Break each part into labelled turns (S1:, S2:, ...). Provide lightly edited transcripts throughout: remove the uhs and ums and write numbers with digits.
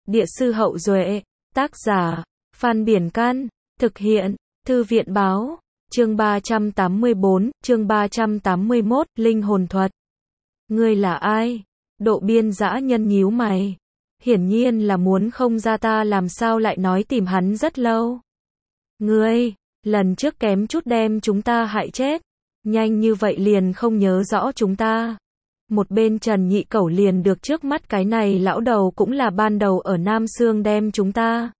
S1: Địa sư Hậu Duệ, tác giả, Phan Biển Can, thực hiện, Thư viện Báo, chương 384, chương 381, Linh hồn thuật. Ngươi là ai? Độ Biên dã nhân nhíu mày. Hiển nhiên là muốn không ra, ta làm sao lại nói tìm hắn rất lâu. Ngươi, lần trước kém chút đem chúng ta hại chết. Nhanh như vậy liền không nhớ rõ chúng ta. Một bên Trần Nhị Cẩu liền được trước mắt cái này lão đầu cũng là ban đầu ở Nam Sương đem chúng ta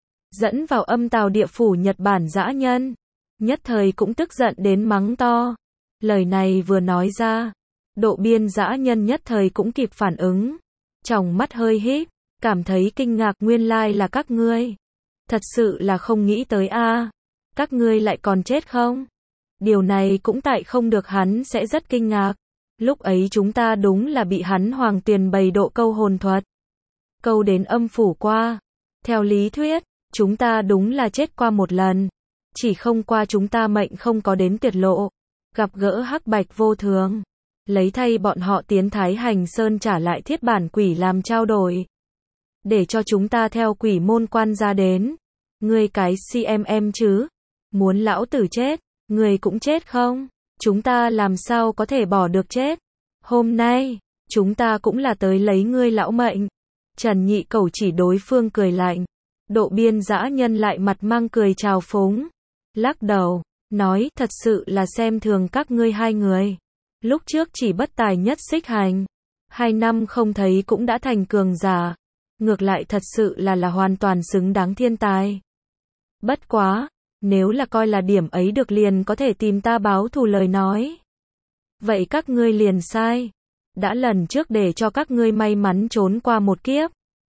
S1: dẫn vào âm tào địa phủ Nhật Bản dã nhân. Nhất thời cũng tức giận đến mắng to. Lời này vừa nói ra, Độ Biên dã nhân nhất thời cũng kịp phản ứng. Tròng mắt hơi híp, cảm thấy kinh ngạc, nguyên lai là các ngươi. Thật sự là không nghĩ tới a. Các ngươi lại còn chết không? Điều này cũng tại không được, hắn sẽ rất kinh ngạc. Lúc ấy chúng ta đúng là bị hắn Hoàng Tuyền bày độ câu hồn thuật. Câu đến âm phủ qua. Theo lý thuyết, chúng ta đúng là chết qua một lần. Chỉ không qua chúng ta mệnh không có đến tuyệt lộ. Gặp gỡ Hắc Bạch Vô Thường. Lấy thay bọn họ tiến Thái Hành Sơn trả lại thiết bản quỷ làm trao đổi. Để cho chúng ta theo quỷ môn quan ra đến. Ngươi cái CMM chứ. Muốn lão tử chết, ngươi cũng chết không? Chúng ta làm sao có thể bỏ được chết? Hôm nay, chúng ta cũng là tới lấy ngươi lão mệnh. Trần Nhị Cẩu chỉ đối phương cười lạnh. Độ Biên dã nhân lại mặt mang cười trào phúng. Lắc đầu, nói thật sự là xem thường các ngươi hai người. Lúc trước chỉ bất tài nhất xích hành. 2 năm không thấy cũng đã thành cường giả. Ngược lại thật sự là hoàn toàn xứng đáng thiên tài. Bất quá, nếu là coi là điểm ấy được liền có thể tìm ta báo thù lời nói. Vậy các ngươi liền sai. Đã lần trước để cho các ngươi may mắn trốn qua một kiếp.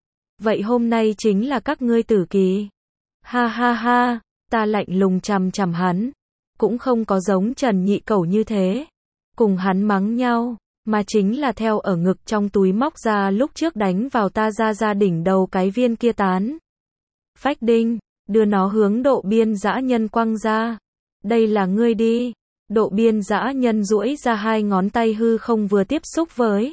S1: Vậy hôm nay chính là các ngươi tử kỳ. Ha ha ha, ta lạnh lùng chằm chằm hắn. Cũng không có giống Trần Nhị Cẩu như thế. Cùng hắn mắng nhau, mà chính là theo ở ngực trong túi móc ra lúc trước đánh vào ta ra đỉnh đầu cái viên kia tán. Phách đinh. Đưa nó hướng Độ Biên dã nhân quăng ra. Đây là ngươi đi. Độ Biên dã nhân duỗi ra 2 ngón tay hư không vừa tiếp xúc với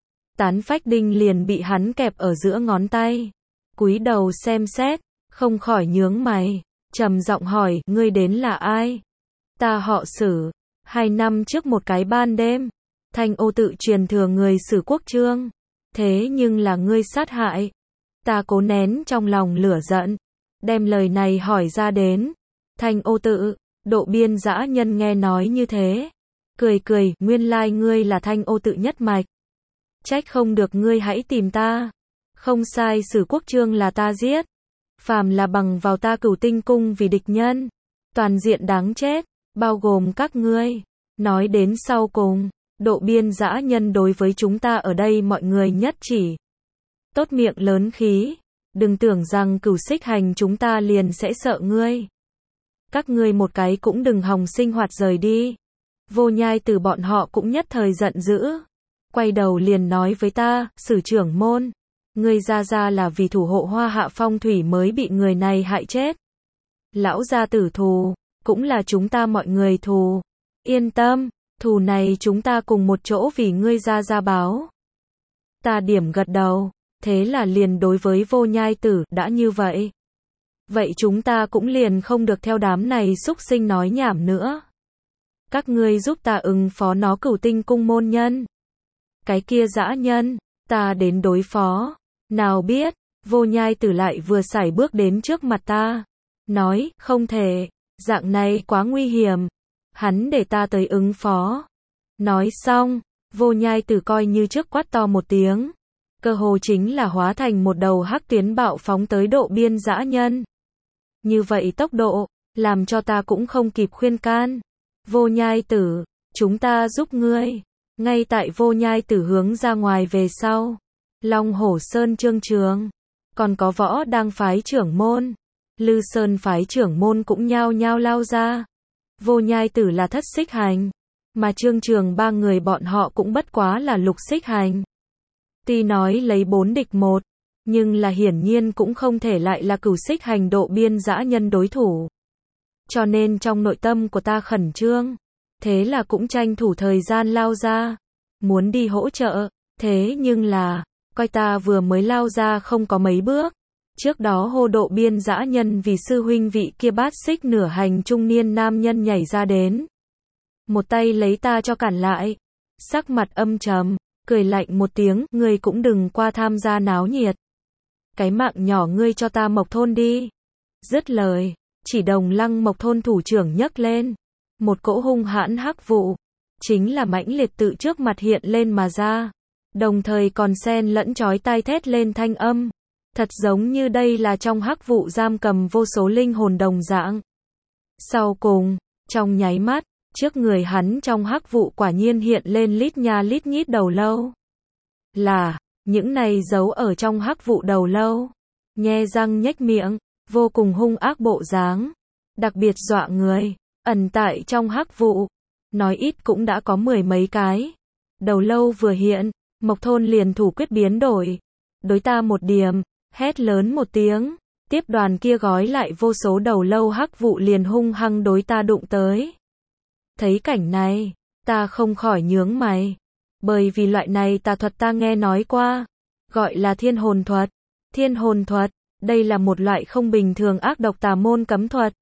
S1: tán phách đinh liền bị hắn kẹp ở giữa ngón tay. Cúi đầu xem xét, không khỏi nhướng mày, trầm giọng hỏi, ngươi đến là ai? Ta họ Sử. 2 năm trước một cái ban đêm, Thanh Ô tự truyền thừa người Sử Quốc Trương. Thế nhưng là ngươi sát hại. Ta cố nén trong lòng lửa giận, đem lời này hỏi ra đến. Thanh Ô tự. Độ Biên dã nhân nghe nói như thế, cười, nguyên lai ngươi là Thanh Ô tự nhất mạch. Trách không được ngươi hãy tìm ta. Không sai, Sử Quốc Trương là ta giết. Phàm là bằng vào ta Cửu Tinh cung vì địch nhân, toàn diện đáng chết, bao gồm các ngươi. Nói đến sau cùng, Độ Biên dã nhân đối với chúng ta ở đây mọi người nhất chỉ. Tốt miệng lớn khí. Đừng tưởng rằng Cửu xích hành chúng ta liền sẽ sợ ngươi. Các ngươi một cái cũng đừng hòng sinh hoạt rời đi. Vô Nhai Tử bọn họ cũng nhất thời giận dữ. Quay đầu liền nói với ta, Sử trưởng môn. Ngươi ra là vì thủ hộ Hoa Hạ phong thủy mới bị người này hại chết. Lão gia tử thù, cũng là chúng ta mọi người thù. Yên tâm, thù này chúng ta cùng một chỗ vì ngươi ra báo. Ta điểm gật đầu. Thế là liền đối với Vô Nhai Tử, đã như vậy. Vậy chúng ta cũng liền không được theo đám này xúc sinh nói nhảm nữa. Các ngươi giúp ta ứng phó nó Cửu Tinh cung môn nhân. Cái kia dã nhân, ta đến đối phó. Nào biết, Vô Nhai Tử lại vừa sải bước đến trước mặt ta. Nói, không thể, dạng này quá nguy hiểm. Hắn để ta tới ứng phó. Nói xong, Vô Nhai Tử coi như trước quát to một tiếng. Cơ hồ chính là hóa thành một đầu hắc tuyến bạo phóng tới Độ Biên dã nhân. Như vậy tốc độ, làm cho ta cũng không kịp khuyên can. Vô Nhai Tử, chúng ta giúp ngươi. Ngay tại Vô Nhai Tử hướng ra ngoài về sau. Long Hổ Sơn Trương Trường. Còn có Võ Đang phái trưởng môn. Lư Sơn phái trưởng môn cũng nhao nhao lao ra. Vô Nhai Tử là thất xích hành. Mà Trương Trường 3 người bọn họ cũng bất quá là lục xích hành. Tuy nói lấy 4 địch 1, nhưng là hiển nhiên cũng không thể lại là Cửu xích hành Độ Biên dã nhân đối thủ. Cho nên trong nội tâm của ta khẩn trương. Thế là cũng tranh thủ thời gian lao ra. Muốn đi hỗ trợ. Thế nhưng là, coi ta vừa mới lao ra không có mấy bước. Trước đó hô độ biên dã nhân vì sư huynh vị kia bát xích nửa hành trung niên nam nhân nhảy ra đến. Một tay lấy ta cho cản lại. Sắc mặt âm trầm, cười lạnh một tiếng, ngươi cũng đừng qua tham gia náo nhiệt. Cái mạng nhỏ ngươi cho ta Mộc thôn đi. Dứt lời, chỉ Đồng Lăng Mộc thôn thủ trưởng nhấc lên. Một cỗ hung hãn hắc vụ, chính là mãnh liệt tự trước mặt hiện lên mà ra. Đồng thời còn xen lẫn chói tai thét lên thanh âm. Thật giống như đây là trong hắc vụ giam cầm vô số linh hồn đồng dạng. Sau cùng, trong nháy mắt, trước người hắn trong hắc vụ quả nhiên hiện lên lít nha lít nhít đầu lâu. Là, những này giấu ở trong hắc vụ đầu lâu. Nhe răng nhếch miệng, vô cùng hung ác bộ dáng. Đặc biệt dọa người, ẩn tại trong hắc vụ. Nói ít cũng đã có 10 mấy cái. Đầu lâu vừa hiện, Mộc thôn liền thủ quyết biến đổi. Đối ta một điểm, hét lớn một tiếng. Tiếp đoàn kia gói lại vô số đầu lâu hắc vụ liền hung hăng đối ta đụng tới. Thấy cảnh này, ta không khỏi nhướng mày. Bởi vì loại này tà thuật ta nghe nói qua. Gọi là thiên hồn thuật. Thiên hồn thuật, đây là một loại không bình thường ác độc tà môn cấm thuật.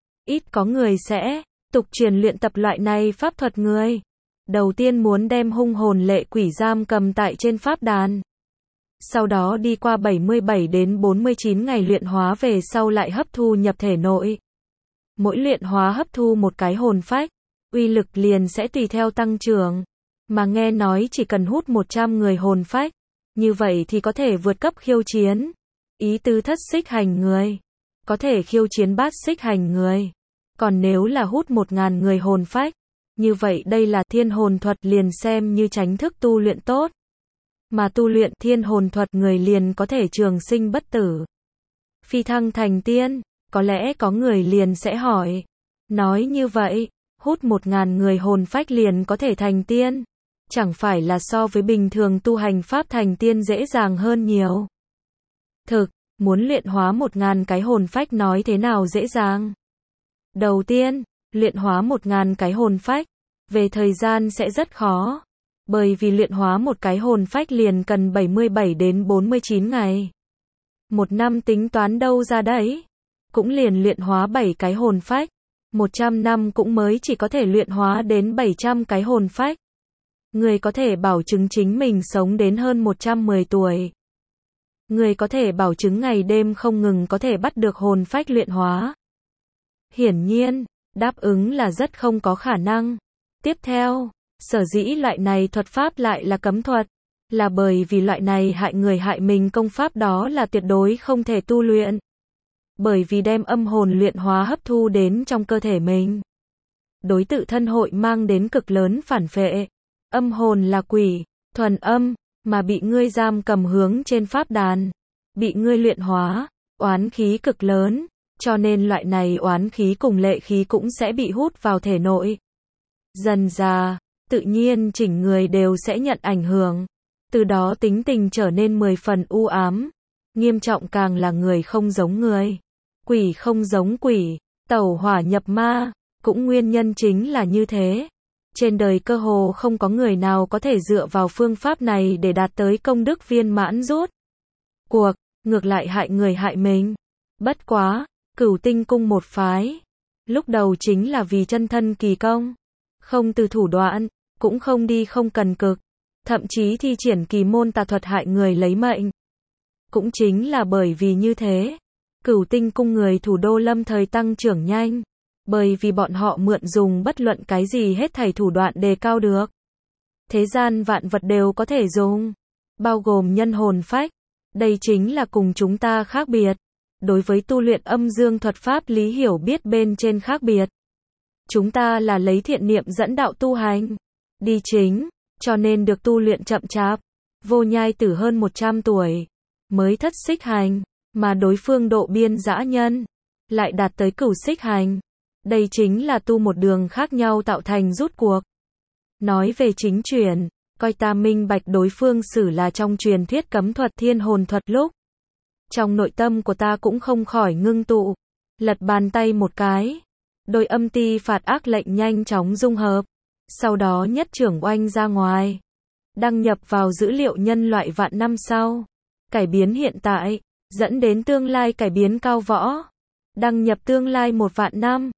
S1: Ít có người sẽ tục truyền luyện tập loại này pháp thuật người. Đầu tiên muốn đem hung hồn lệ quỷ giam cầm tại trên pháp đàn. Sau đó đi qua 77 đến 49 ngày luyện hóa về sau lại hấp thu nhập thể nội. Mỗi luyện hóa hấp thu một cái hồn phách, uy lực liền sẽ tùy theo tăng trưởng. Mà nghe nói chỉ cần hút 100 người hồn phách, như vậy thì có thể vượt cấp khiêu chiến. Ý tứ thất xích hành người, có thể khiêu chiến bát xích hành người. Còn nếu là hút 1000 người hồn phách, như vậy đây là thiên hồn thuật liền xem như tránh thức tu luyện tốt. Mà tu luyện thiên hồn thuật người liền có thể trường sinh bất tử. Phi thăng thành tiên, có lẽ có người liền sẽ hỏi. Nói như vậy, hút 1000 người hồn phách liền có thể thành tiên. Chẳng phải là so với bình thường tu hành pháp thành tiên dễ dàng hơn nhiều. Thực, muốn luyện hóa 1000 cái hồn phách nói thế nào dễ dàng. Đầu tiên, luyện hóa 1000 cái hồn phách, về thời gian sẽ rất khó. Bởi vì luyện hóa một cái hồn phách liền cần 77 đến 49 ngày. Một năm tính toán đâu ra đấy. Cũng liền luyện hóa 7 cái hồn phách. 100 năm cũng mới chỉ có thể luyện hóa đến 700 cái hồn phách. Người có thể bảo chứng chính mình sống đến hơn 110 tuổi. Người có thể bảo chứng ngày đêm không ngừng có thể bắt được hồn phách luyện hóa. Hiển nhiên, đáp ứng là rất không có khả năng. Tiếp theo, sở dĩ loại này thuật pháp lại là cấm thuật, là bởi vì loại này hại người hại mình công pháp đó là tuyệt đối không thể tu luyện. Bởi vì đem âm hồn luyện hóa hấp thu đến trong cơ thể mình. Đối tự thân hội mang đến cực lớn phản phệ. Âm hồn là quỷ, thuần âm, mà bị ngươi giam cầm hướng trên pháp đàn. Bị ngươi luyện hóa, oán khí cực lớn, cho nên loại này oán khí cùng lệ khí cũng sẽ bị hút vào thể nội. Dần dà, tự nhiên chỉnh người đều sẽ nhận ảnh hưởng. Từ đó tính tình trở nên 10 phần u ám. Nghiêm trọng càng là người không giống người. Quỷ không giống quỷ, tẩu hỏa nhập ma, cũng nguyên nhân chính là như thế. Trên đời cơ hồ không có người nào có thể dựa vào phương pháp này để đạt tới công đức viên mãn rốt cuộc, ngược lại hại người hại mình. Bất quá, Cửu Tinh cung một phái, lúc đầu chính là vì chân thân kỳ công, không từ thủ đoạn, cũng không đi không cần cực, thậm chí thi triển kỳ môn tà thuật hại người lấy mệnh. Cũng chính là bởi vì như thế, Cửu Tinh cung người thủ đô lâm thời tăng trưởng nhanh, bởi vì bọn họ mượn dùng bất luận cái gì hết thảy thủ đoạn đề cao được. Thế gian vạn vật đều có thể dùng, bao gồm nhân hồn phách. Đây chính là cùng chúng ta khác biệt. Đối với tu luyện âm dương thuật pháp lý hiểu biết bên trên khác biệt. Chúng ta là lấy thiện niệm dẫn đạo tu hành, đi chính, cho nên được tu luyện chậm chạp. Vô Nhai Tử hơn 100 tuổi, mới thất xích hành, mà đối phương độ biên dã nhân, lại đạt tới cửu xích hành. Đây chính là tu một đường khác nhau tạo thành rút cuộc. Nói về chính truyền, coi ta minh bạch đối phương xử là trong truyền thuyết cấm thuật thiên hồn thuật lúc. Trong nội tâm của ta cũng không khỏi ngưng tụ, lật bàn tay một cái. Đôi âm ti phạt ác lệnh nhanh chóng dung hợp. Sau đó nhất trưởng oanh ra ngoài. đăng nhập vào dữ liệu nhân loại vạn năm sau. Cải biến hiện tại, dẫn đến tương lai cải biến cao võ. Đăng nhập tương lai 1 vạn năm.